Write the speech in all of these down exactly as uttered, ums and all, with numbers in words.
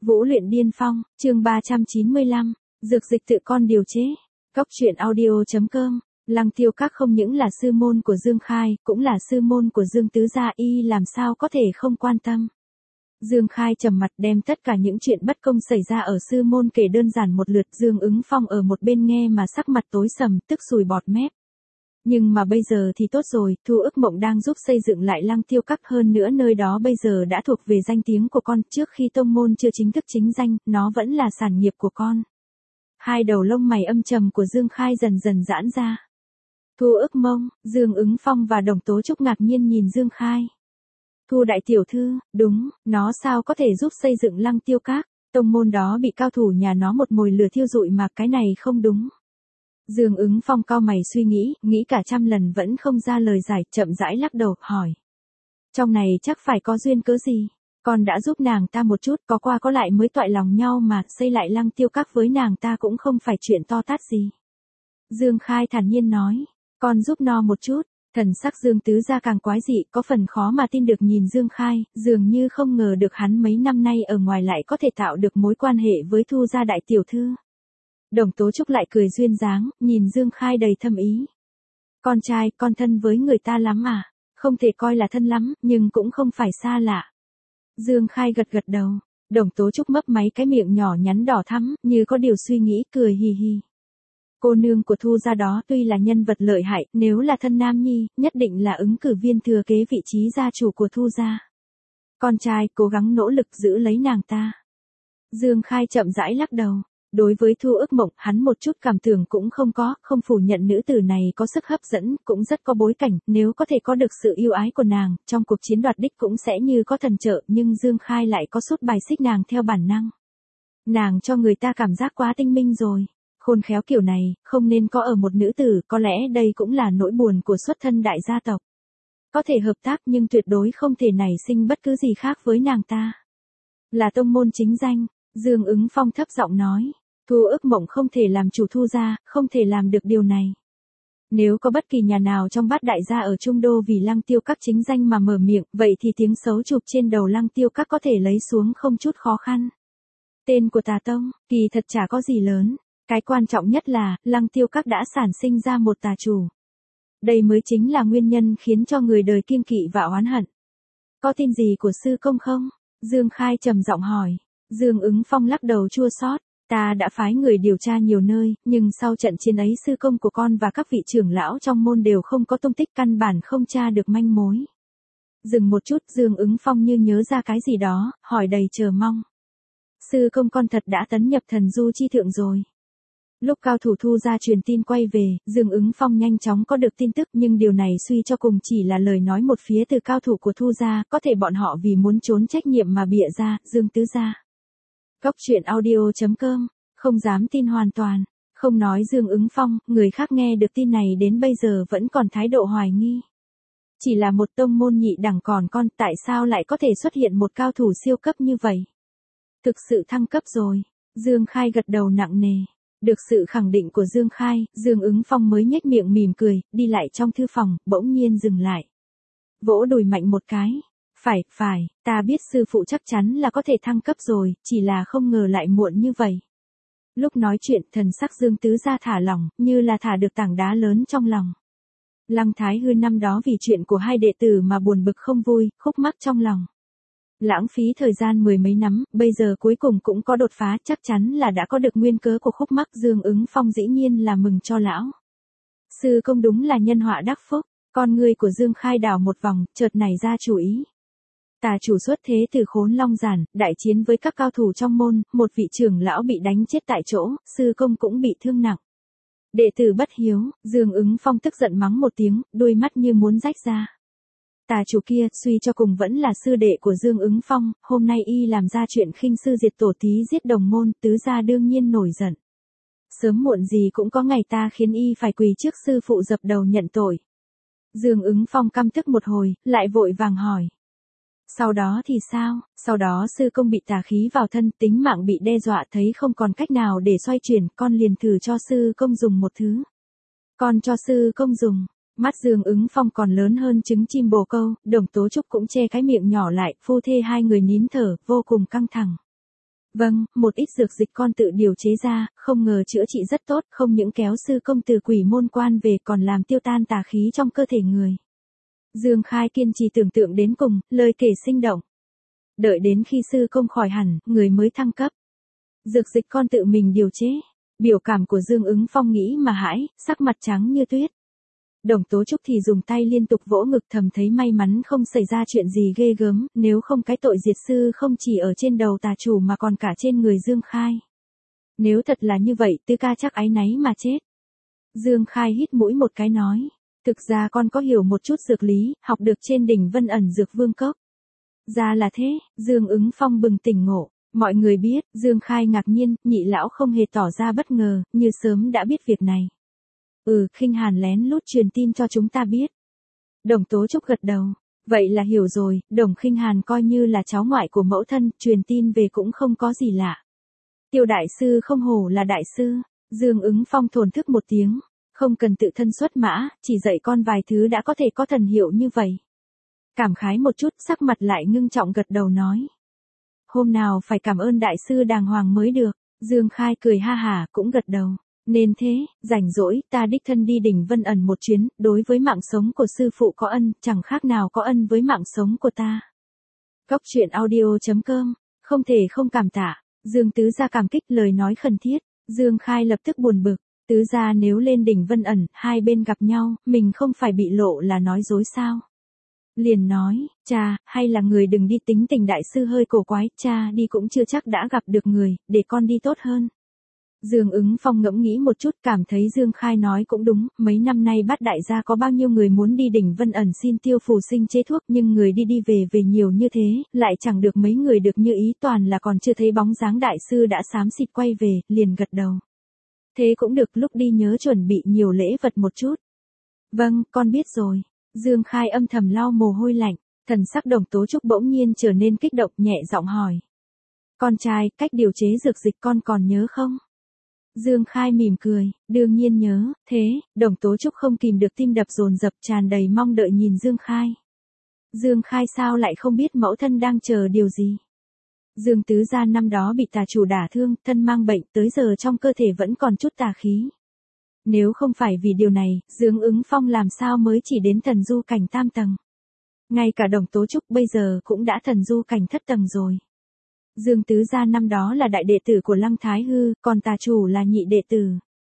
Vũ luyện điên phong, chương ba trăm chín mươi lăm, dược dịch tự con điều chế. Cốc truyện audio.com, Lăng Tiêu Các không những là sư môn của Dương Khai, cũng là sư môn của Dương Tứ Gia, y làm sao có thể không quan tâm. Dương Khai trầm mặt đem tất cả những chuyện bất công xảy ra ở sư môn kể đơn giản một lượt. Dương Ứng Phong ở một bên nghe mà sắc mặt tối sầm, tức sùi bọt mép. Nhưng mà bây giờ thì tốt rồi, Thu Ức Mộng đang giúp xây dựng lại Lăng Tiêu Các, hơn nữa nơi đó bây giờ đã thuộc về danh tiếng của con, trước khi tông môn chưa chính thức chính danh, nó vẫn là sản nghiệp của con. Hai đầu lông mày âm trầm của Dương Khai dần dần giãn ra. Thu Ức Mộng, Dương Ứng Phong và Đồng Tố Trúc ngạc nhiên nhìn Dương Khai. Thu đại tiểu thư, đúng, nó sao có thể giúp xây dựng Lăng Tiêu Các, tông môn đó bị cao thủ nhà nó một mồi lửa thiêu rụi mà, cái này không đúng. Dương Ứng Phong cau mày suy nghĩ, nghĩ cả trăm lần vẫn không ra lời giải, chậm rãi lắc đầu, hỏi. Trong này chắc phải có duyên cớ gì, con đã giúp nàng ta một chút, có qua có lại mới toại lòng nhau mà, xây lại Lăng Tiêu Các với nàng ta cũng không phải chuyện to tát gì. Dương Khai thản nhiên nói, con giúp nó một chút. Thần sắc Dương Tứ Gia càng quái dị, có phần khó mà tin được nhìn Dương Khai, dường như không ngờ được hắn mấy năm nay ở ngoài lại có thể tạo được mối quan hệ với Thu gia đại tiểu thư. Đồng Tố Trúc lại cười duyên dáng, nhìn Dương Khai đầy thâm ý. Con trai, con thân với người ta lắm à? Không thể coi là thân lắm, nhưng cũng không phải xa lạ. Dương Khai gật gật đầu, Đồng Tố Trúc mấp máy cái miệng nhỏ nhắn đỏ thắm, như có điều suy nghĩ, cười hì hì. Cô nương của Thu gia đó tuy là nhân vật lợi hại, nếu là thân nam nhi, nhất định là ứng cử viên thừa kế vị trí gia chủ của Thu gia. Con trai, cố gắng nỗ lực giữ lấy nàng ta. Dương Khai chậm rãi lắc đầu. Đối với Thu Ức Mộng, hắn một chút cảm tưởng cũng không có, không phủ nhận nữ tử này có sức hấp dẫn, cũng rất có bối cảnh, nếu có thể có được sự yêu ái của nàng, trong cuộc chiến đoạt đích cũng sẽ như có thần trợ, nhưng Dương Khai lại có sút bài xích nàng theo bản năng. Nàng cho người ta cảm giác quá tinh minh rồi. Khôn khéo kiểu này, không nên có ở một nữ tử, có lẽ đây cũng là nỗi buồn của xuất thân đại gia tộc. Có thể hợp tác nhưng tuyệt đối không thể nảy sinh bất cứ gì khác với nàng ta. Là tông môn chính danh, Dương Ứng Phong thấp giọng nói. Thu Ức Mộng không thể làm chủ Thu gia, không thể làm được điều này. Nếu có bất kỳ nhà nào trong bát đại gia ở Trung Đô vì Lăng Tiêu Các chính danh mà mở miệng, vậy thì tiếng xấu chụp trên đầu Lăng Tiêu Các có thể lấy xuống không chút khó khăn. Tên của tà tông, kỳ thật chả có gì lớn. Cái quan trọng nhất là, Lăng Tiêu Các đã sản sinh ra một tà chủ. Đây mới chính là nguyên nhân khiến cho người đời kiêng kỵ và oán hận. Có tin gì của sư công không? Dương Khai trầm giọng hỏi. Dương Ứng Phong lắc đầu chua xót. Ta đã phái người điều tra nhiều nơi, nhưng sau trận chiến ấy sư công của con và các vị trưởng lão trong môn đều không có tung tích, căn bản không tra được manh mối. Dừng một chút, Dương Ứng Phong như nhớ ra cái gì đó, hỏi đầy chờ mong. Sư công con thật đã tấn nhập thần du chi thượng rồi. Lúc cao thủ Thu gia truyền tin quay về, Dương Ứng Phong nhanh chóng có được tin tức, nhưng điều này suy cho cùng chỉ là lời nói một phía từ cao thủ của Thu gia, có thể bọn họ vì muốn trốn trách nhiệm mà bịa ra. Dương Tứ Gia. Cốc truyện audio.com, không dám tin hoàn toàn, không nói Dương Ứng Phong, người khác nghe được tin này đến bây giờ vẫn còn thái độ hoài nghi. Chỉ là một tông môn nhị đẳng còn con, tại sao lại có thể xuất hiện một cao thủ siêu cấp như vậy? Thực sự thăng cấp rồi. Dương Khai gật đầu nặng nề. Được sự khẳng định của Dương Khai, Dương Ứng Phong mới nhếch miệng mỉm cười, đi lại trong thư phòng, bỗng nhiên dừng lại. Vỗ đùi mạnh một cái. Phải, phải, ta biết sư phụ chắc chắn là có thể thăng cấp rồi, chỉ là không ngờ lại muộn như vậy. Lúc nói chuyện, thần sắc Dương Tứ Gia thả lỏng, như là thả được tảng đá lớn trong lòng. Lăng Thái Hư năm đó vì chuyện của hai đệ tử mà buồn bực không vui, khúc mắc trong lòng. Lãng phí thời gian mười mấy năm, bây giờ cuối cùng cũng có đột phá, chắc chắn là đã có được nguyên cớ của khúc mắc. Dương Ứng Phong dĩ nhiên là mừng cho lão. Sư công đúng là nhân họa đắc phúc, con người của Dương Khai đảo một vòng, chợt nảy ra chủ ý. Tà chủ xuất thế từ Khốn Long Giản, đại chiến với các cao thủ trong môn, một vị trưởng lão bị đánh chết tại chỗ, sư công cũng bị thương nặng. Đệ tử bất hiếu, Dương Ứng Phong tức giận mắng một tiếng, đôi mắt như muốn rách ra. Tà chủ kia, suy cho cùng vẫn là sư đệ của Dương Ứng Phong, hôm nay y làm ra chuyện khinh sư diệt tổ tí giết đồng môn, Tứ gia đương nhiên nổi giận. Sớm muộn gì cũng có ngày ta khiến y phải quỳ trước sư phụ dập đầu nhận tội. Dương Ứng Phong căm tức một hồi, lại vội vàng hỏi. Sau đó thì sao? Sau đó sư công bị tà khí vào thân, tính mạng bị đe dọa, thấy không còn cách nào để xoay chuyển, con liền thử cho sư công dùng một thứ. Con cho sư công dùng. Mắt Dương Ứng Phong còn lớn hơn trứng chim bồ câu, Đồng Tố Trúc cũng che cái miệng nhỏ lại, phu thê hai người nín thở, vô cùng căng thẳng. Vâng, một ít dược dịch con tự điều chế ra, không ngờ chữa trị rất tốt, không những kéo sư công từ quỷ môn quan về còn làm tiêu tan tà khí trong cơ thể người. Dương Khai kiên trì tưởng tượng đến cùng, lời kể sinh động. Đợi đến khi sư công khỏi hẳn, người mới thăng cấp. Dược dịch con tự mình điều chế. Biểu cảm của Dương Ứng Phong nghĩ mà hãi, sắc mặt trắng như tuyết. Đồng Tố Trúc thì dùng tay liên tục vỗ ngực thầm thấy may mắn không xảy ra chuyện gì ghê gớm, nếu không cái tội diệt sư không chỉ ở trên đầu tà chủ mà còn cả trên người Dương Khai. Nếu thật là như vậy, Tư ca chắc áy náy mà chết. Dương Khai hít mũi một cái nói, thực ra con có hiểu một chút dược lý, học được trên đỉnh Vân Ẩn Dược Vương Cốc. Ra là thế, Dương Ứng Phong bừng tỉnh ngộ. Mọi người biết, Dương Khai ngạc nhiên, nhị lão không hề tỏ ra bất ngờ, như sớm đã biết việc này. Ừ, Khinh Hàn lén lút truyền tin cho chúng ta biết. Đồng Tố Trúc gật đầu. Vậy là hiểu rồi, Đồng Khinh Hàn coi như là cháu ngoại của mẫu thân, truyền tin về cũng không có gì lạ. Tiêu đại sư không hổ là đại sư. Dương Ứng Phong thổn thức một tiếng. Không cần tự thân xuất mã, chỉ dạy con vài thứ đã có thể có thần hiệu như vậy. Cảm khái một chút, sắc mặt lại ngưng trọng gật đầu nói. Hôm nào phải cảm ơn đại sư đàng hoàng mới được. Dương Khai cười ha hả cũng gật đầu. Nên thế, rảnh rỗi, ta đích thân đi đỉnh Vân Ẩn một chuyến, đối với mạng sống của sư phụ có ân, chẳng khác nào có ân với mạng sống của ta. Cốc truyện audio chấm com, không thể không cảm tạ. Dương Tứ Gia cảm kích lời nói khẩn thiết. Dương Khai lập tức buồn bực. Tứ Gia nếu lên đỉnh Vân Ẩn, hai bên gặp nhau, mình không phải bị lộ là nói dối sao? Liền nói, cha, hay là người đừng đi, tính tình đại sư hơi cổ quái, cha đi cũng chưa chắc đã gặp được người, để con đi tốt hơn. Dương Ứng Phong ngẫm nghĩ một chút cảm thấy Dương Khai nói cũng đúng, mấy năm nay Bát đại gia có bao nhiêu người muốn đi đỉnh Vân Ẩn xin tiêu phù sinh chế thuốc nhưng người đi đi về về nhiều như thế, lại chẳng được mấy người được như ý, toàn là còn chưa thấy bóng dáng đại sư đã xám xịt quay về, liền gật đầu. Thế cũng được, lúc đi nhớ chuẩn bị nhiều lễ vật một chút. Vâng, con biết rồi. Dương Khai âm thầm lau mồ hôi lạnh, thần sắc Đồng Tố Trúc bỗng nhiên trở nên kích động, nhẹ giọng hỏi. Con trai, cách điều chế dược dịch con còn nhớ không? Dương Khai mỉm cười, đương nhiên nhớ, thế, Đồng Tố Trúc không kìm được tim đập dồn dập tràn đầy mong đợi nhìn Dương Khai. Dương Khai sao lại không biết mẫu thân đang chờ điều gì? Dương Tứ Gia năm đó bị tà chủ đả thương, thân mang bệnh, tới giờ trong cơ thể vẫn còn chút tà khí. Nếu không phải vì điều này, Dương Ứng Phong làm sao mới chỉ đến thần du cảnh tam tầng. Ngay cả Đồng Tố Trúc bây giờ cũng đã thần du cảnh thất tầng rồi. Dương Tứ Gia năm đó là đại đệ tử của Lăng Thái Hư, còn tà chủ là nhị đệ tử.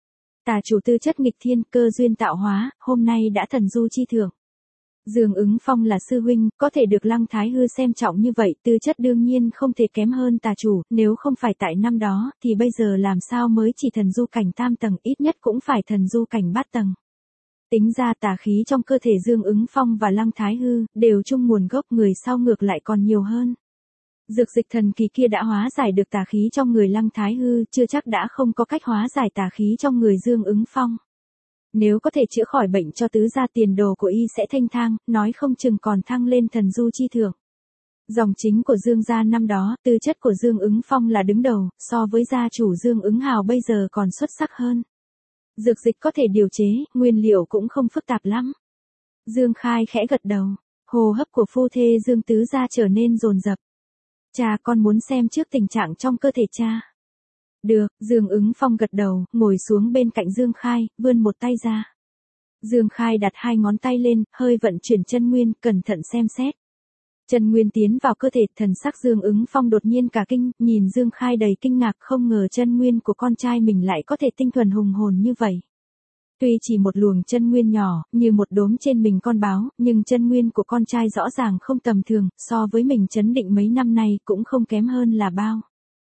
Tà chủ tư chất nghịch thiên, cơ duyên tạo hóa, hôm nay đã thần du chi thượng. Dương Ứng Phong là sư huynh, có thể được Lăng Thái Hư xem trọng như vậy, tư chất đương nhiên không thể kém hơn tà chủ, nếu không phải tại năm đó, thì bây giờ làm sao mới chỉ thần du cảnh tam tầng, ít nhất cũng phải thần du cảnh bát tầng. Tính ra tà khí trong cơ thể Dương Ứng Phong và Lăng Thái Hư, đều chung nguồn gốc, người sau ngược lại còn nhiều hơn. Dược dịch thần kỳ kia đã hóa giải được tà khí trong người Lăng Thái Hư, chưa chắc đã không có cách hóa giải tà khí trong người Dương Ứng Phong. Nếu có thể chữa khỏi bệnh cho tứ gia, tiền đồ của y sẽ thanh thang, nói không chừng còn thăng lên thần du chi thượng. Dòng chính của Dương gia năm đó, tư chất của Dương Ứng Phong là đứng đầu, so với gia chủ Dương Ứng Hào bây giờ còn xuất sắc hơn. Dược dịch có thể điều chế, nguyên liệu cũng không phức tạp lắm. Dương Khai khẽ gật đầu, hô hấp của phu thê Dương Tứ gia trở nên dồn dập. Cha, con muốn xem trước tình trạng trong cơ thể cha. Được, Dương Ứng Phong gật đầu, ngồi xuống bên cạnh Dương Khai, vươn một tay ra. Dương Khai đặt hai ngón tay lên, hơi vận chuyển chân nguyên, cẩn thận xem xét. Chân nguyên tiến vào cơ thể, thần sắc Dương Ứng Phong đột nhiên cả kinh, nhìn Dương Khai đầy kinh ngạc, không ngờ chân nguyên của con trai mình lại có thể tinh thuần hùng hồn như vậy. Tuy chỉ một luồng chân nguyên nhỏ, như một đốm trên mình con báo, nhưng chân nguyên của con trai rõ ràng không tầm thường, so với mình chấn định mấy năm nay cũng không kém hơn là bao.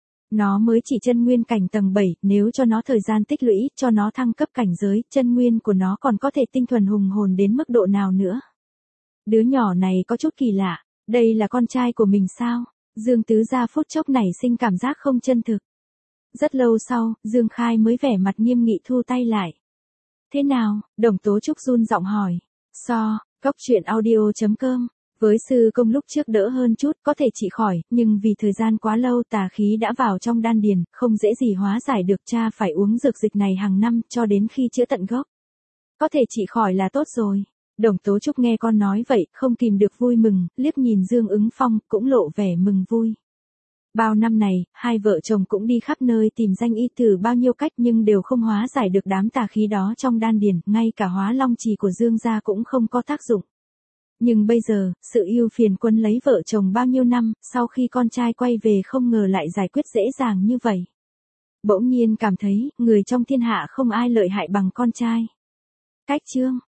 Nó mới chỉ chân nguyên cảnh tầng bảy, nếu cho nó thời gian tích lũy, cho nó thăng cấp cảnh giới, chân nguyên của nó còn có thể tinh thuần hùng hồn đến mức độ nào nữa. Đứa nhỏ này có chút kỳ lạ, đây là con trai của mình sao? Dương Tứ gia phút chốc nảy sinh cảm giác không chân thực. Rất lâu sau, Dương Khai mới vẻ mặt nghiêm nghị thu tay lại. Thế nào? Đồng Tố Trúc run giọng hỏi. So, cốc truyện audio chấm com. Với sư công lúc trước đỡ hơn chút, có thể trị khỏi, nhưng vì thời gian quá lâu tà khí đã vào trong đan điền, không dễ gì hóa giải được, cha phải uống dược dịch này hàng năm, cho đến khi chữa tận gốc. Có thể trị khỏi là tốt rồi. Đồng Tố Trúc nghe con nói vậy, không kìm được vui mừng, liếc nhìn Dương Ứng Phong, cũng lộ vẻ mừng vui. Bao năm này, hai vợ chồng cũng đi khắp nơi tìm danh y thử bao nhiêu cách nhưng đều không hóa giải được đám tà khí đó trong đan điền, ngay cả hóa long trì của Dương gia cũng không có tác dụng. Nhưng bây giờ, sự ưu phiền quấn lấy vợ chồng bao nhiêu năm, sau khi con trai quay về không ngờ lại giải quyết dễ dàng như vậy. Bỗng nhiên cảm thấy, người trong thiên hạ không ai lợi hại bằng con trai. Cách chương